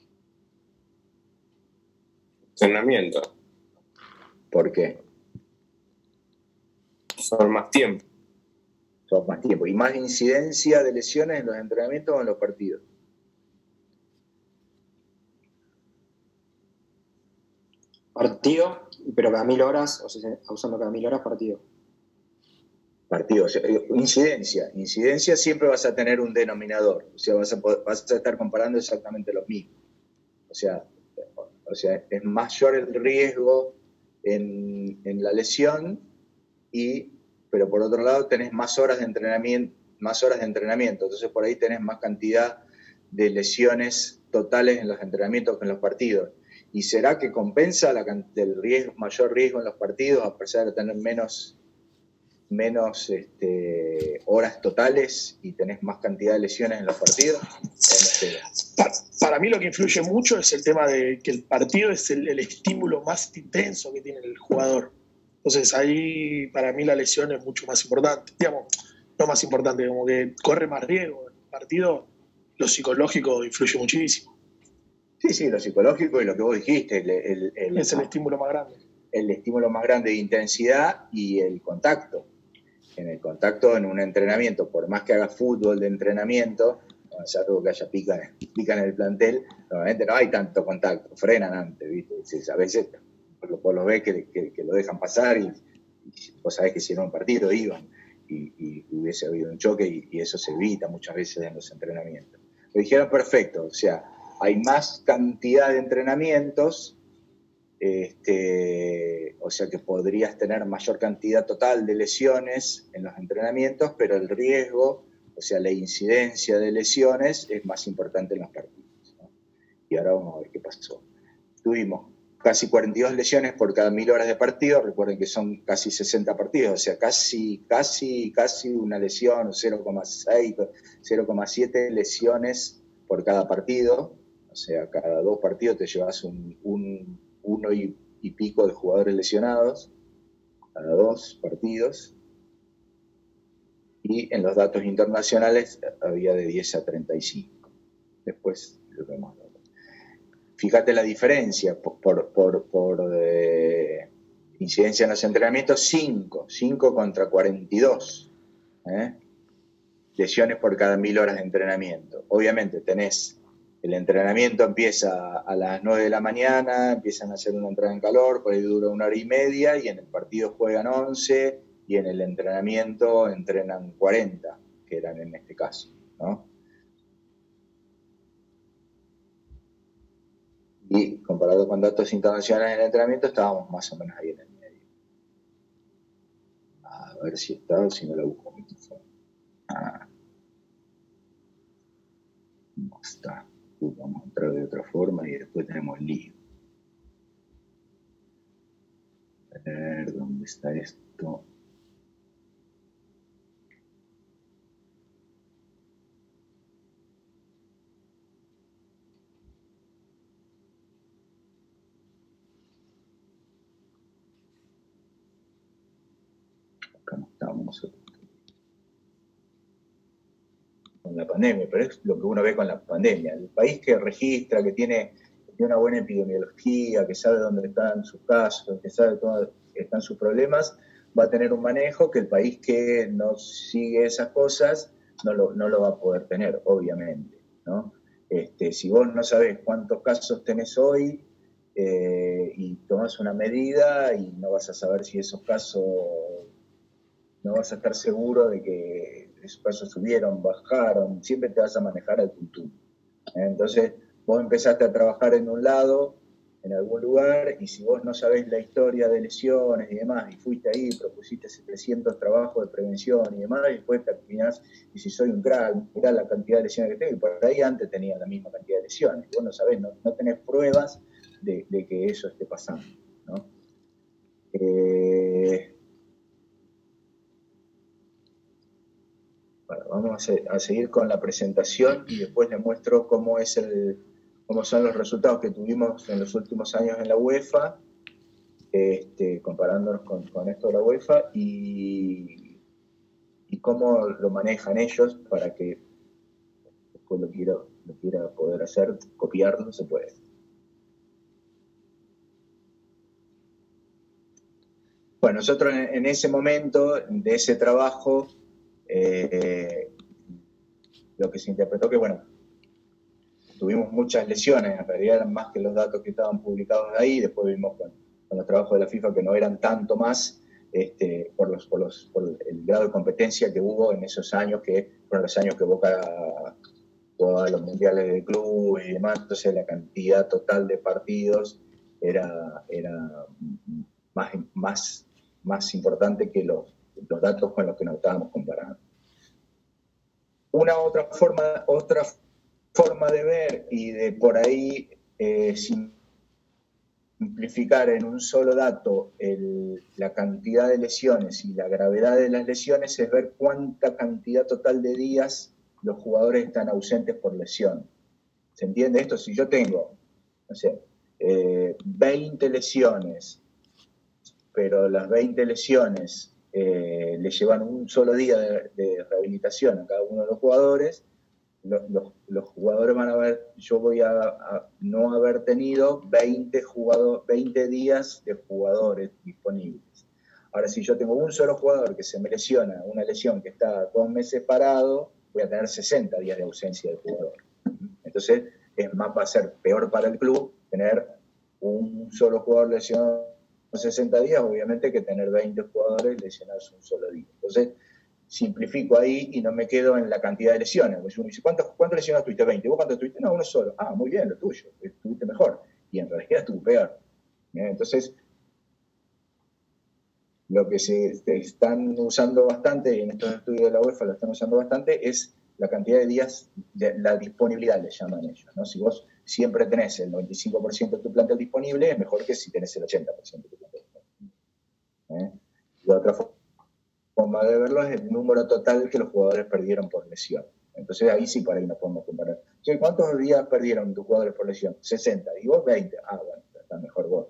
Entrenamiento.
¿Por qué?
Son más tiempo.
Son más tiempo. ¿Y más incidencia de lesiones en los entrenamientos o en los partidos?
Partido, pero cada 1000 horas, o sea, usando cada 1000 horas partido.
Partido, o sea, incidencia siempre vas a tener un denominador, o sea, vas a estar comparando exactamente lo mismo. O sea, es mayor el riesgo en la lesión, pero por otro lado tenés más horas de entrenamiento, entonces por ahí tenés más cantidad de lesiones totales en los entrenamientos que en los partidos. ¿Y será que compensa el mayor riesgo en los partidos a pesar de tener menos horas totales y tenés más cantidad de lesiones en los partidos?
Para mí lo que influye mucho es el tema de que el partido es el estímulo más intenso que tiene el jugador. Entonces ahí para mí la lesión es mucho más importante. Digamos, no más importante, como que corre más riesgo. En el partido lo psicológico influye muchísimo.
Sí, lo psicológico y lo que vos dijiste.
Es el estímulo más grande.
El estímulo más grande de intensidad y el contacto. En el contacto, en un entrenamiento, por más que hagas fútbol de entrenamiento, salvo que haya pica en el plantel, normalmente no hay tanto contacto, frenan antes, ¿viste? A veces vos lo ves que lo dejan pasar y vos sabés que si era un partido iban y hubiese habido un choque y eso se evita muchas veces en los entrenamientos. Lo dijeron perfecto, o sea, hay más cantidad de entrenamientos, o sea que podrías tener mayor cantidad total de lesiones en los entrenamientos, pero el riesgo, o sea, la incidencia de lesiones es más importante en los partidos, ¿no? Y ahora vamos a ver qué pasó. Tuvimos casi 42 lesiones por cada 1000 horas de partido, recuerden que son casi 60 partidos, o sea, casi una lesión, 0,6, 0,7 lesiones por cada partido, o sea, cada 2 partidos te llevas uno y pico de jugadores lesionados, cada 2 partidos, y en los datos internacionales había de 10 a 35. Después lo vemos. Fíjate la diferencia por incidencia en los entrenamientos, 5 contra 42. Lesiones por cada 1000 horas de entrenamiento. Obviamente el entrenamiento empieza a las 9 de la mañana, empiezan a hacer una entrada en calor, por ahí dura 1 hora y media, y en el partido juegan 11, y en el entrenamiento entrenan 40, que eran en este caso, ¿no? Y comparado con datos internacionales en el entrenamiento, estábamos más o menos ahí en el medio. A ver si no lo busco. No está. Vamos a entrar de otra forma y después tenemos lío. A ver, ¿dónde está esto? Acá estábamos nosotros. Con la pandemia, pero es lo que uno ve con la pandemia. El país que registra, que tiene una buena epidemiología, que sabe dónde están sus casos, que sabe dónde están sus problemas, va a tener un manejo que el país que no sigue esas cosas no lo va a poder tener, obviamente, ¿no? Si vos no sabés cuántos casos tenés hoy y tomás una medida y no vas a saber si esos casos, no vas a estar seguro de que esos casos subieron, bajaron, siempre te vas a manejar al tuntún. Entonces, vos empezaste a trabajar en un lado, en algún lugar, y si vos no sabés la historia de lesiones y demás, y fuiste ahí, propusiste 700 trabajos de prevención y demás, y después terminás, y si soy un crack, mirá la cantidad de lesiones que tengo, y por ahí antes tenía la misma cantidad de lesiones, y vos no sabés, no tenés pruebas de que eso esté pasando, ¿no? Bueno, vamos a seguir con la presentación y después les muestro cómo son los resultados que tuvimos en los últimos años en la UEFA, comparándonos con esto de la UEFA y cómo lo manejan ellos para que después lo quiera poder hacer, copiarlo, se puede. Bueno, nosotros en ese momento de ese trabajo, lo que se interpretó que, bueno, tuvimos muchas lesiones, en realidad eran más que los datos que estaban publicados ahí, después vimos con los trabajos de la FIFA que no eran tanto más por el grado de competencia que hubo en esos años, que fueron los años que Boca jugó a los mundiales de club y demás, entonces la cantidad total de partidos era más importante que los datos con los que nos estábamos comparando. Otra forma de ver y de por ahí simplificar en un solo dato la cantidad de lesiones y la gravedad de las lesiones es ver cuánta cantidad total de días los jugadores están ausentes por lesión. ¿Se entiende esto? Si yo tengo, no sé, 20 lesiones, pero las 20 lesiones le llevan un solo día de rehabilitación a cada uno de los jugadores, los jugadores van a ver, yo voy a no haber tenido 20 días de jugadores disponibles. Ahora, si yo tengo un solo jugador que se me lesiona, una lesión que está 2 meses parado, voy a tener 60 días de ausencia del jugador. Entonces, va a ser peor para el club tener un solo jugador lesionado 60 días, obviamente, que tener 20 jugadores lesionados un solo día. Entonces, simplifico ahí y no me quedo en la cantidad de lesiones. Pues uno dice, ¿cuántas lesiones tuviste? 20. ¿Vos cuántas tuviste? No, uno solo. Ah, muy bien, lo tuyo. Estuviste mejor. Y en realidad estuvo peor. Entonces, lo que se están usando bastante, y en estos estudios de la UEFA lo están usando bastante, es la cantidad de días, la disponibilidad, le llaman ellos, ¿no? Si vos siempre tenés el 95% de tu plantel disponible, es mejor que si tenés el 80% de tu plantel disponible. La otra forma de verlo es el número total que los jugadores perdieron por lesión. Entonces ahí sí, por ahí nos podemos comparar. ¿Cuántos días perdieron tus jugadores por lesión? 60. ¿Y vos 20? Ah, bueno, está mejor vos.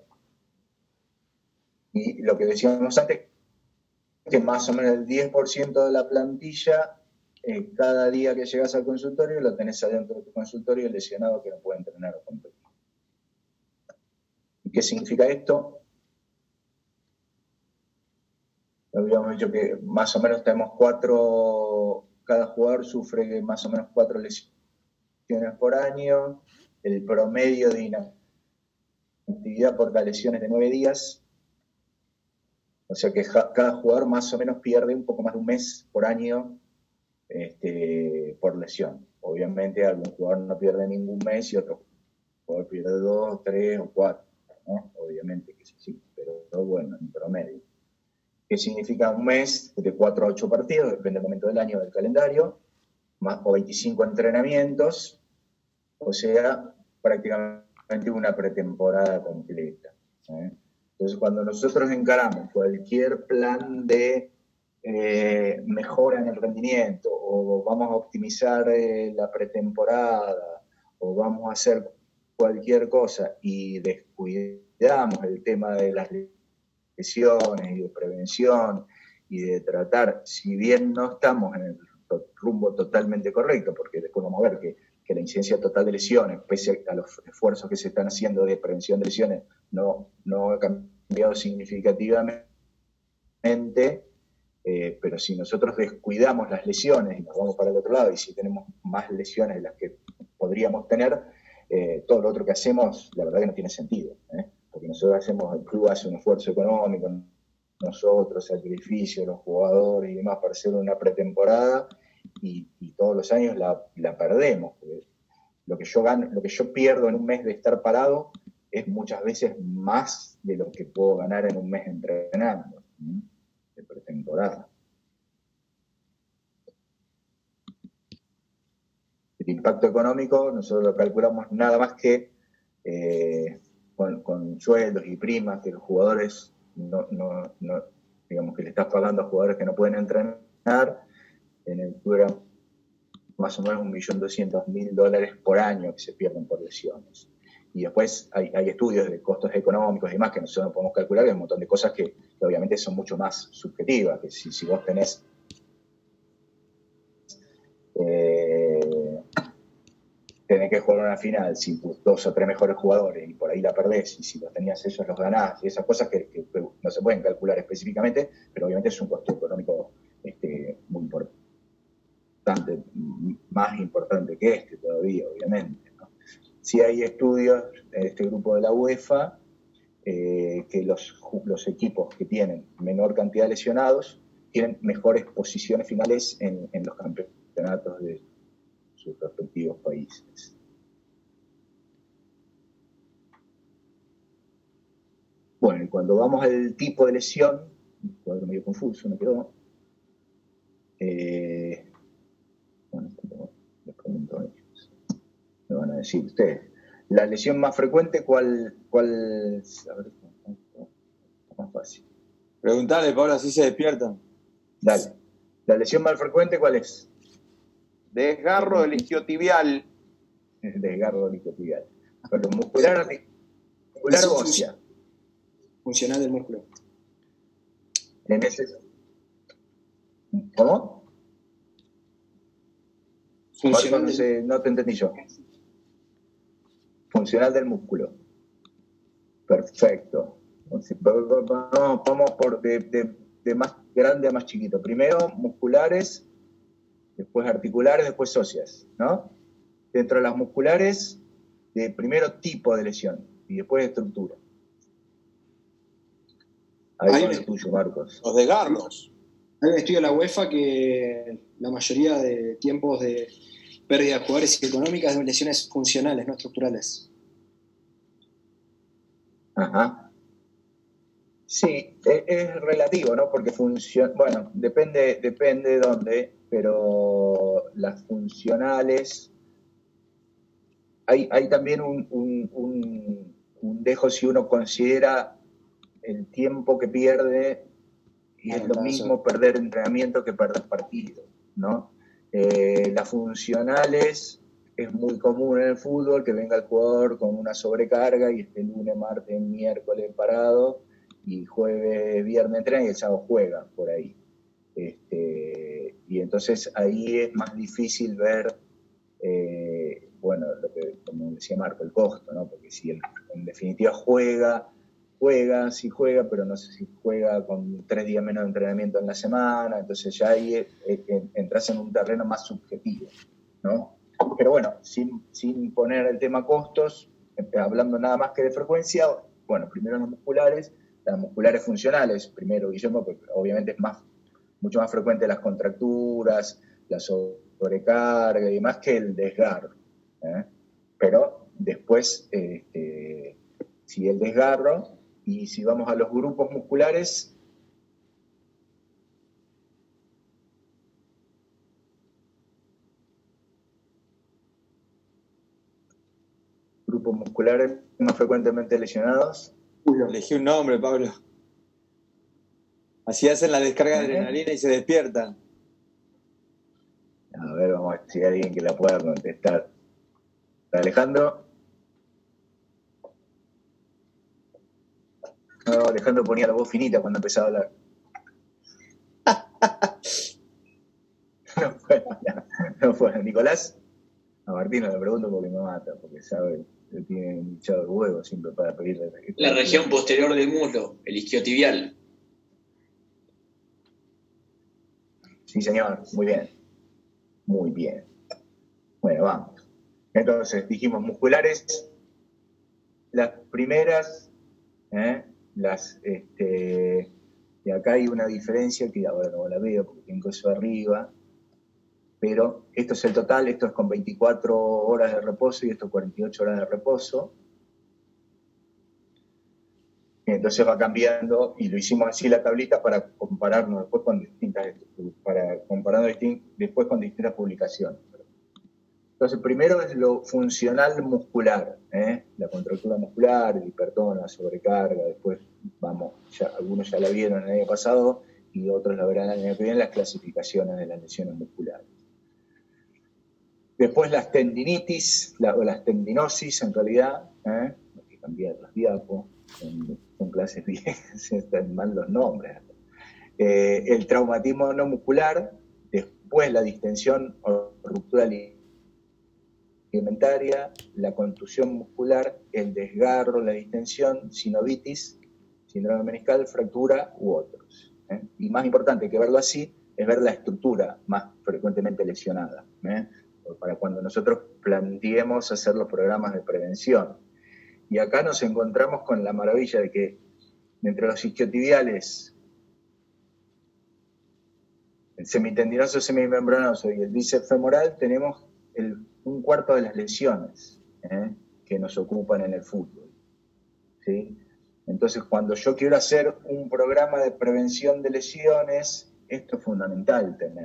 Y lo que decíamos antes, que más o menos el 10% de la plantilla, cada día que llegas al consultorio, lo tenés adentro de tu consultorio lesionado que no puede entrenar o competir. ¿Y qué significa esto? Habíamos dicho que más o menos tenemos cada jugador sufre más o menos 4 lesiones por año, el promedio de inactividad por cada lesión es de 9 días, o sea que cada jugador más o menos pierde un poco más de un mes por año por lesión. Obviamente algún jugador no pierde ningún mes y otro jugador pierde 2, 3 o 4, ¿no? Obviamente que sí, pero bueno, en promedio. ¿Qué significa un mes? De 4 a 8 partidos, depende del momento del año, del calendario, o 25 entrenamientos, o sea, prácticamente una pretemporada completa. Entonces, cuando nosotros encaramos cualquier plan de mejora en el rendimiento, o vamos a optimizar la pretemporada, o vamos a hacer cualquier cosa y descuidamos el tema de las lesiones y de prevención y de tratar, si bien no estamos en el rumbo totalmente correcto, porque después vamos a ver que la incidencia total de lesiones, pese a los esfuerzos que se están haciendo de prevención de lesiones, no ha cambiado significativamente, pero si nosotros descuidamos las lesiones y nos vamos para el otro lado, y si tenemos más lesiones de las que podríamos tener, todo lo otro que hacemos, la verdad que no tiene sentido, porque nosotros el club hace un esfuerzo económico, nosotros, sacrificio, los jugadores y demás para hacer una pretemporada, y todos los años la perdemos. Lo que yo pierdo en un mes de estar parado es muchas veces más de lo que puedo ganar en un mes entrenando, de pretemporada. El impacto económico nosotros lo calculamos nada más que con sueldos y primas que los jugadores no, digamos que le estás pagando a jugadores que no pueden entrenar. En el club era más o menos $1.200.000 por año que se pierden por lesiones. Y después hay estudios de costos económicos y demás que nosotros no podemos calcular, hay un montón de cosas que obviamente son mucho más subjetivas, que si vos tenés que jugar una final sin tus 2 o 3 mejores jugadores y por ahí la perdés, y si los tenías ellos los ganás, y esas cosas que no se pueden calcular específicamente, pero obviamente es un costo económico muy importante, más importante que todavía, obviamente, ¿no? Sí hay estudios en este grupo de la UEFA que los equipos que tienen menor cantidad de lesionados tienen mejores posiciones finales en los campeonatos de sus respectivos países. Bueno, y cuando vamos al tipo de lesión, un cuadro medio confuso me quedó. Bueno, les pregunto a ellos. Me van a decir ustedes. La lesión más frecuente, ¿cuál? A ver, más fácil.
Preguntale, Pablo, así se despiertan.
Dale. ¿La lesión más frecuente cuál es?
Desgarro del isquiotibial.
Desgarro del isquiotibial. Pero muscular, articular o ósea.
Funcional del músculo.
¿Cómo?
Funcional
no te entendí yo. Funcional del músculo. Perfecto. Vamos por de más grande a más chiquito. Primero musculares, después articulares, después óseas, ¿no? Dentro de las musculares, de primero tipo de lesión y después estructura. Ahí va lo tuyo, Marcos.
Los desgarros.
Hay un estudio de la UEFA que la mayoría de tiempos de pérdida de jugadores y económicas de lesiones funcionales, no estructurales.
Ajá. Sí, es relativo, ¿no? Porque bueno, depende de dónde, pero las funcionales, hay también un dejo si uno considera el tiempo que pierde, y es lo mismo perder entrenamiento que perder partido, ¿no? Las funcionales es muy común en el fútbol que venga el jugador con una sobrecarga y esté lunes, martes, miércoles parado, y jueves, viernes entrena y el sábado juega por ahí. Y entonces ahí es más difícil ver, bueno, como decía Marco, el costo, ¿no? Porque si en definitiva sí juega, pero no sé si juega con 3 días menos de entrenamiento en la semana, entonces ya ahí entras en un terreno más subjetivo, ¿no? Pero bueno, sin poner el tema costos, hablando nada más que de frecuencia, bueno, primero las musculares funcionales, primero, Guillermo, porque obviamente es mucho más frecuente las contracturas, la sobrecarga y demás que el desgarro, pero después, si el desgarro, y si vamos a los grupos musculares, grupos musculares más frecuentemente lesionados.
Elegí un nombre, Pablo. Así hacen la descarga de adrenalina y se despiertan.
A ver, vamos a ver si hay alguien que la pueda contestar. ¿Alejandro? No, Alejandro ponía la voz finita cuando empezaba a hablar. Bueno, Nicolás, a Martín le pregunto porque me mata, porque sabe que tiene un hinchado de huevo siempre para pedirle.
La región posterior del muslo, el isquiotibial.
Sí, señor, muy bien. Muy bien. Bueno, vamos. Entonces, dijimos musculares, las primeras, y acá hay una diferencia que ahora no la veo porque tengo eso arriba, pero esto es el total, esto es con 24 horas de reposo y esto 48 horas de reposo. Entonces va cambiando y lo hicimos así la tablita para compararnos después con después con distintas publicaciones. Entonces, primero es lo funcional muscular, la contractura muscular, el hipertono, la sobrecarga, después algunos ya la vieron el año pasado y otros la verán el año que viene, las clasificaciones de las lesiones musculares. Después las tendinitis, o las tendinosis en realidad, hay que cambiar las diapos, son clases viejas, están mal los nombres. El traumatismo no muscular, después la distensión o ruptura ligamentaria, la contusión muscular, el desgarro, la distensión, sinovitis, síndrome meniscal, fractura u otros. Y más importante que verlo así es ver la estructura más frecuentemente lesionada, para cuando nosotros planteemos hacer los programas de prevención. Y acá nos encontramos con la maravilla de que entre los isquiotibiales, el semitendinoso semimembranoso y el bíceps femoral tenemos un cuarto de las lesiones que nos ocupan en el fútbol, ¿sí? Entonces, cuando yo quiero hacer un programa de prevención de lesiones, esto es fundamental tener,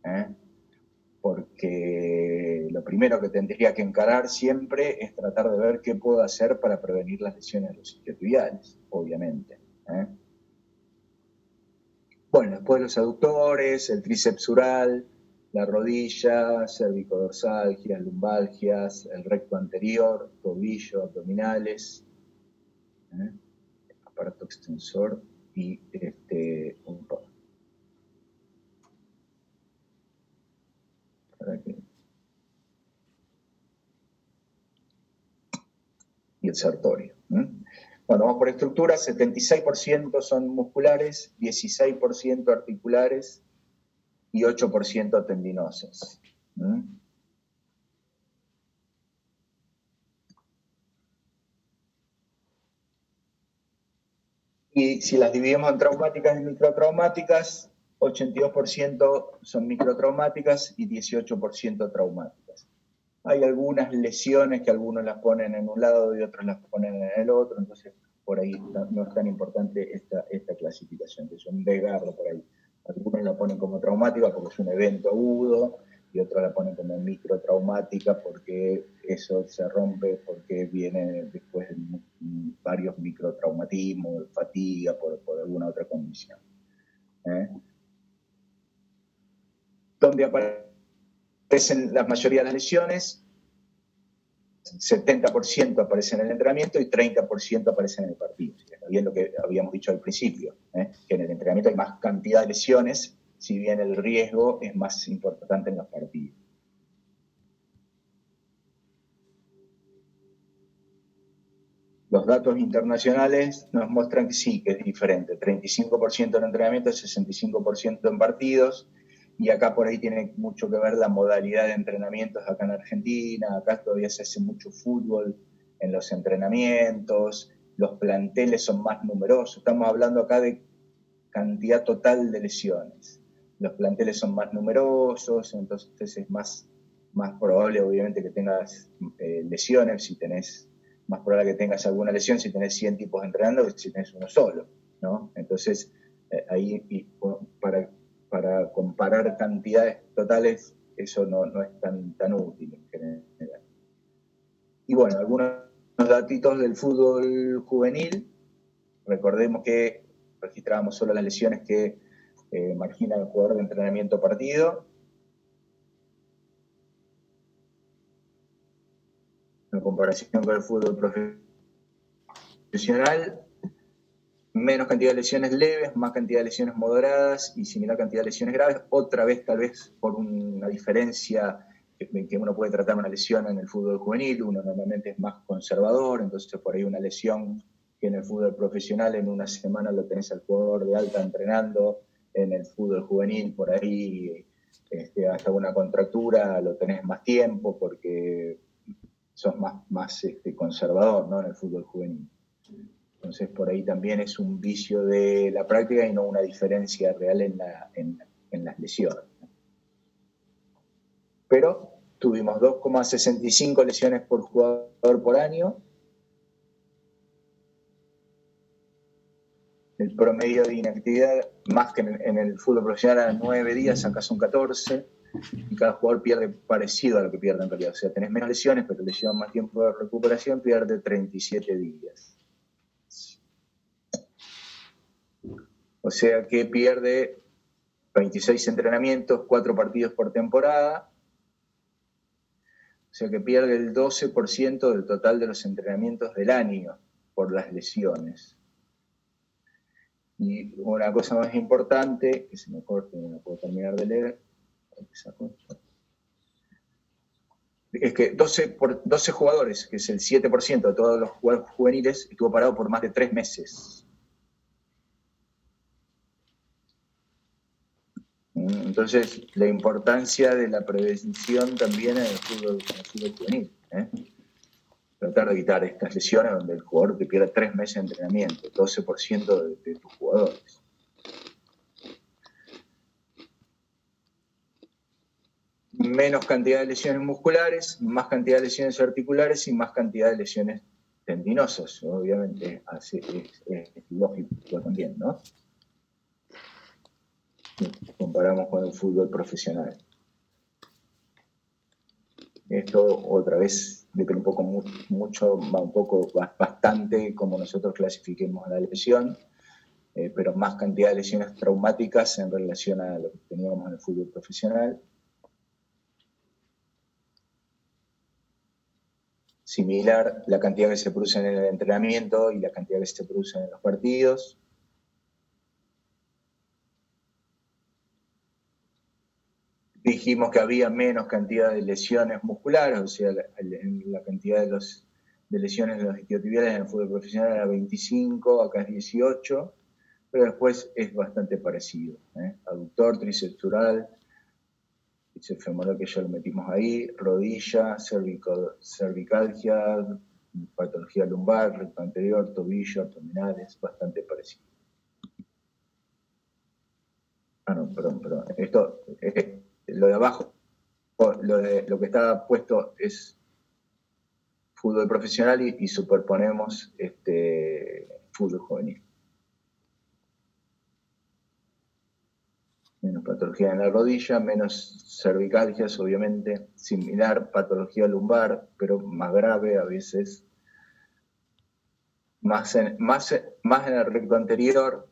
porque lo primero que tendría que encarar siempre es tratar de ver qué puedo hacer para prevenir las lesiones de los isquiotibiales, obviamente. Bueno, después los aductores, el tríceps sural, la rodilla, cervicodorsalgias, lumbalgias, el recto anterior, tobillo, abdominales, aparato extensor y y el sartorio. Bueno, vamos por estructura, 76% son musculares, 16% articulares y 8% tendinosas. Y si las dividimos en traumáticas y microtraumáticas, 82% son microtraumáticas y 18% traumáticas. Hay algunas lesiones que algunos las ponen en un lado y otros las ponen en el otro, entonces por ahí no es tan importante esta clasificación, que es un desgarro por ahí. Algunos la ponen como traumática porque es un evento agudo, y otros la ponen como microtraumática porque eso se rompe, porque viene después de varios microtraumatismos, fatiga, por alguna otra condición. Donde aparecen la mayoría de las lesiones, 70% aparecen en el entrenamiento y 30% aparecen en el partido. Está bien lo que habíamos dicho al principio, que en el entrenamiento hay más cantidad de lesiones, si bien el riesgo es más importante en los partidos. Los datos internacionales nos muestran que sí, que es diferente. 35% en entrenamiento, 65% en partidos. Y acá por ahí tiene mucho que ver la modalidad de entrenamientos acá en Argentina. Acá todavía se hace mucho fútbol en los entrenamientos. Los planteles son más numerosos. Estamos hablando acá de cantidad total de lesiones. Los planteles son más numerosos, entonces es más probable, obviamente, que tengas lesiones. Si tenés, más probable que tengas alguna lesión si tenés 100 tipos entrenando que si tenés uno solo, ¿no? Entonces, ahí para comparar cantidades totales, eso no es tan útil en general. Y bueno, algunos datitos del fútbol juvenil. Recordemos que registrábamos solo las lesiones que marginan al jugador de entrenamiento partido. En comparación con el fútbol profesional, menos cantidad de lesiones leves, más cantidad de lesiones moderadas y similar cantidad de lesiones graves, otra vez tal vez por una diferencia que uno puede tratar una lesión en el fútbol juvenil, uno normalmente es más conservador, entonces por ahí una lesión que en el fútbol profesional en una semana lo tenés al jugador de alta entrenando, en el fútbol juvenil por ahí hasta una contractura lo tenés más tiempo porque sos más conservador, ¿no? En el fútbol juvenil. Entonces por ahí también es un vicio de la práctica y no una diferencia real en las lesiones. Pero tuvimos 2,65 lesiones por jugador por año. El promedio de inactividad, más que en el fútbol profesional, a 9 días, acá son 14, y cada jugador pierde parecido a lo que pierde en realidad. O sea, tenés menos lesiones, pero le llevan más tiempo de recuperación, pierde 37 días. O sea que pierde 26 entrenamientos, 4 partidos por temporada. O sea que pierde el 12% del total de los entrenamientos del año por las lesiones. Y una cosa más importante, que se me corte, no puedo terminar de leer, es que 12 jugadores, que es el 7% de todos los jugadores juveniles, estuvo parado por más de 3 meses. Entonces, la importancia de la prevención también en el fútbol juvenil. Tratar de evitar estas lesiones donde el jugador te pierde 3 meses de entrenamiento, 12% de tus jugadores. Menos cantidad de lesiones musculares, más cantidad de lesiones articulares y más cantidad de lesiones tendinosas. Obviamente es lógico también, ¿no? Comparamos con el fútbol profesional. Esto otra vez depende un poco bastante como nosotros clasifiquemos la lesión, pero más cantidad de lesiones traumáticas en relación a lo que teníamos en el fútbol profesional. Similar la cantidad que se produce en el entrenamiento y la cantidad que se produce en los partidos. Dijimos que había menos cantidad de lesiones musculares, o sea, la cantidad de lesiones de los isquiotibiales en el fútbol profesional era 25, acá es 18, pero después es bastante parecido. Aductor, tríceps dural, tríceps femoral, que ya lo metimos ahí, rodilla, cervicalgia, patología lumbar, recto anterior, tobillo, abdominales, bastante parecido. Perdón. Esto lo de abajo, lo que está puesto es fútbol profesional y superponemos fútbol juvenil. Menos patología en la rodilla, menos cervicalgias, obviamente, similar patología lumbar, pero más grave a veces, más en el recto anterior,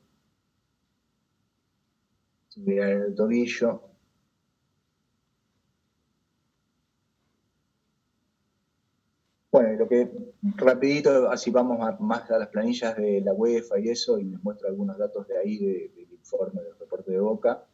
similar en el tobillo. Bueno, y lo que rapidito, así vamos más a las planillas de la UEFA y eso, y les muestro algunos datos de ahí del informe del reporte de Boca.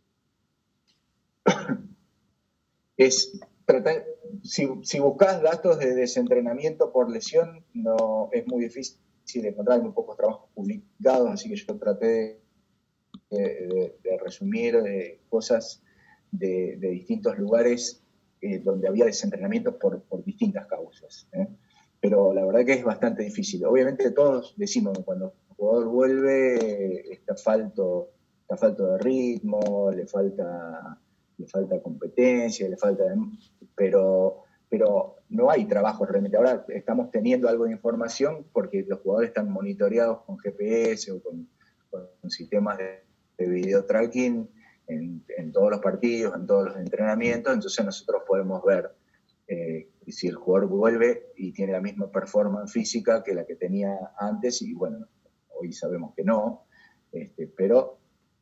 Es tratar, si buscas datos de desentrenamiento por lesión, no es muy difícil encontrar, muy pocos trabajos publicados, así que yo traté de resumir cosas de distintos lugares donde había desentrenamientos por distintas causas. Pero la verdad que es bastante difícil. Obviamente todos decimos que cuando el jugador vuelve está falto de ritmo, le falta competencia, pero no hay trabajo realmente. Ahora estamos teniendo algo de información porque los jugadores están monitoreados con GPS o con sistemas de video tracking en todos los partidos, en todos los entrenamientos, entonces nosotros podemos ver si el jugador vuelve y tiene la misma performance física que la que tenía antes, y bueno, hoy sabemos que no, pero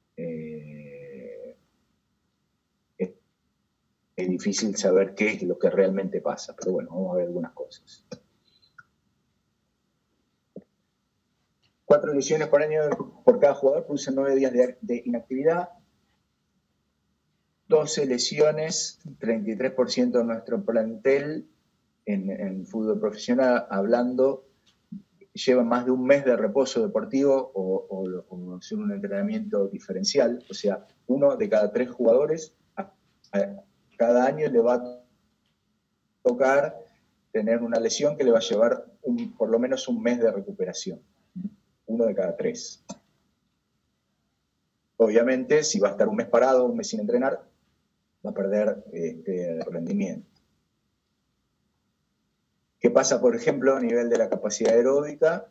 es difícil saber qué es lo que realmente pasa, pero bueno, vamos a ver algunas cosas. 4 4 lesiones por año por cada jugador producen 9 días de inactividad. 12 lesiones, 33% de nuestro plantel en fútbol profesional hablando, llevan más de un mes de reposo deportivo o hacer un entrenamiento diferencial. O sea, 1 de cada 3 jugadores cada año le va a tocar tener una lesión que le va a llevar por lo menos un mes de recuperación. 1 de cada 3. Obviamente, si va a estar un mes parado, un mes sin entrenar, va a perder rendimiento. ¿Qué pasa, por ejemplo, a nivel de la capacidad aeróbica?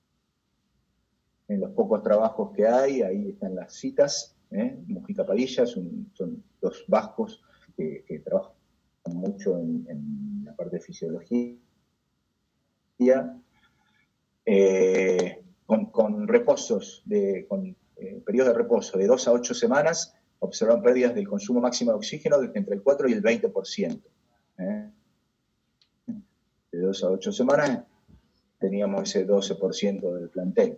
En los pocos trabajos que hay, ahí están las citas. Mujica Padilla son 2 vascos que trabajan mucho en la parte de fisiología. Con reposos, con periodos de reposo de 2 a 8 semanas, observan pérdidas del consumo máximo de oxígeno entre el 4 y el 20%. De 2 a 8 semanas teníamos ese 12% del plantel.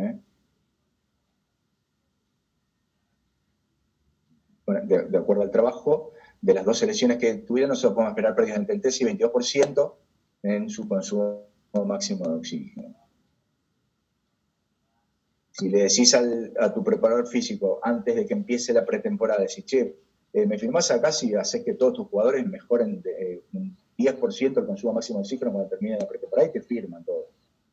Bueno, de acuerdo al trabajo, de las 12 lesiones que tuvieron, nosotros podemos esperar pérdidas entre el 13 y 22% en su consumo máximo de oxígeno. Si le decís a tu preparador físico antes de que empiece la pretemporada, decís, che, me firmás acá si haces que todos tus jugadores mejoren un 10% el consumo máximo de oxígeno cuando termine la pretemporada, y te firman todo.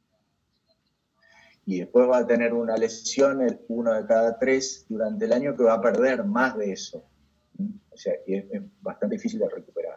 Y después va a tener una lesión, 1 de cada 3 durante el año, que va a perder más de eso. O sea, es bastante difícil de recuperar.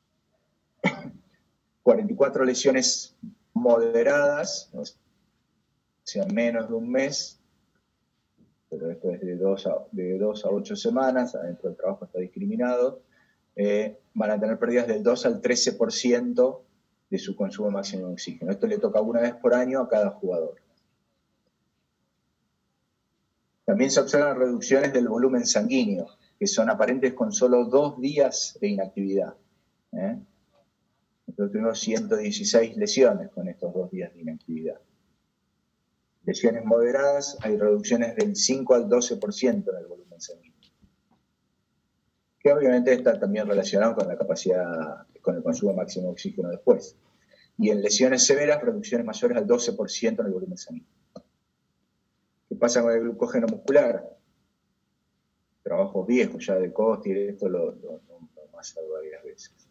44 lesiones moderadas, o sea, menos de un mes, pero esto es de 2 a 8 semanas, adentro del trabajo está discriminado, van a tener pérdidas del 2 al 13% de su consumo máximo de oxígeno. Esto le toca una vez por año a cada jugador. También se observan reducciones del volumen sanguíneo, que son aparentes con solo 2 días de inactividad. Nosotros tuvimos 116 lesiones con estos 2 días de inactividad. Lesiones moderadas, hay reducciones del 5 al 12% en el volumen sanguíneo, que obviamente está también relacionado con la capacidad, con el consumo máximo de oxígeno después. Y en lesiones severas, reducciones mayores al 12% en el volumen sanguíneo. ¿Qué pasa con el glucógeno muscular? Trabajos viejos ya de Costi, esto lo hemos hablado varias veces.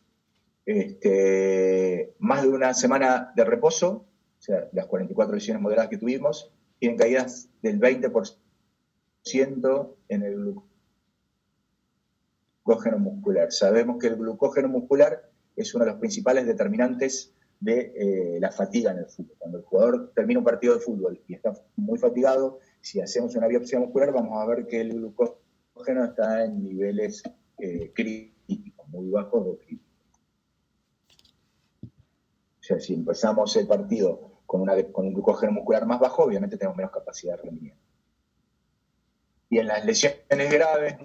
Más de una semana de reposo, o sea, las 44 lesiones moderadas que tuvimos, tienen caídas del 20% en el glucógeno muscular. Sabemos que el glucógeno muscular es uno de los principales determinantes de la fatiga en el fútbol. Cuando el jugador termina un partido de fútbol y está muy fatigado, si hacemos una biopsia muscular vamos a ver que el glucógeno está en niveles críticos, muy bajos o críticos. O sea, si empezamos el partido con un glucógeno muscular más bajo, obviamente tenemos menos capacidad de rendimiento. Y en las lesiones graves,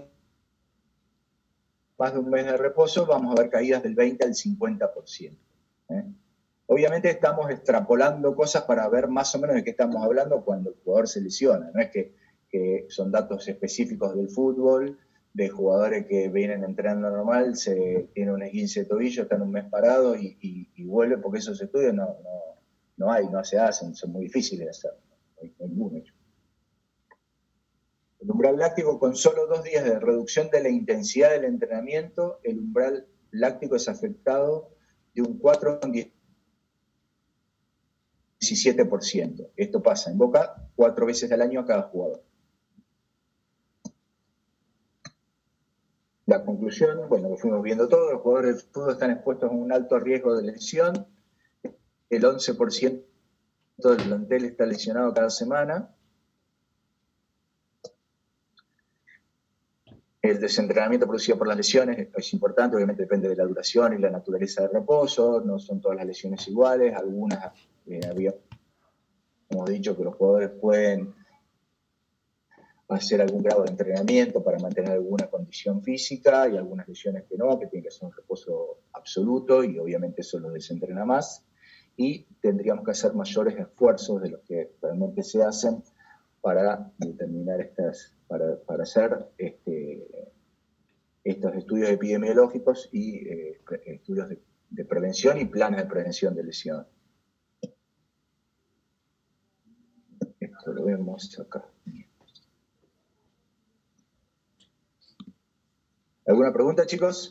más de un mes de reposo, vamos a ver caídas del 20 al 50%. Obviamente estamos extrapolando cosas para ver más o menos de qué estamos hablando cuando el jugador se lesiona. No es que son datos específicos del fútbol, de jugadores que vienen entrenando normal, se tiene un esguince de tobillo, están un mes parado y vuelve, porque esos estudios no se hacen, son muy difíciles de hacer. No hay ninguno hecho. El umbral láctico, con solo 2 días de reducción de la intensidad del entrenamiento, el umbral láctico es afectado de un 4 a un 17%. Esto pasa en Boca 4 veces al año a cada jugador. La conclusión, bueno, lo fuimos viendo todo, los jugadores del fútbol están expuestos a un alto riesgo de lesión, el 11% del plantel está lesionado cada semana. El desentrenamiento producido por las lesiones es importante, obviamente depende de la duración y la naturaleza del reposo, no son todas las lesiones iguales, algunas habíamos dicho que los jugadores pueden hacer algún grado de entrenamiento para mantener alguna condición física y algunas lesiones que no, que tienen que hacer un reposo absoluto y obviamente eso los desentrena más. y tendríamos que hacer mayores esfuerzos de los que realmente se hacen para determinar para hacer estos estudios epidemiológicos y estudios de prevención y planes de prevención de lesión. Esto lo vemos acá. ¿Alguna pregunta, chicos?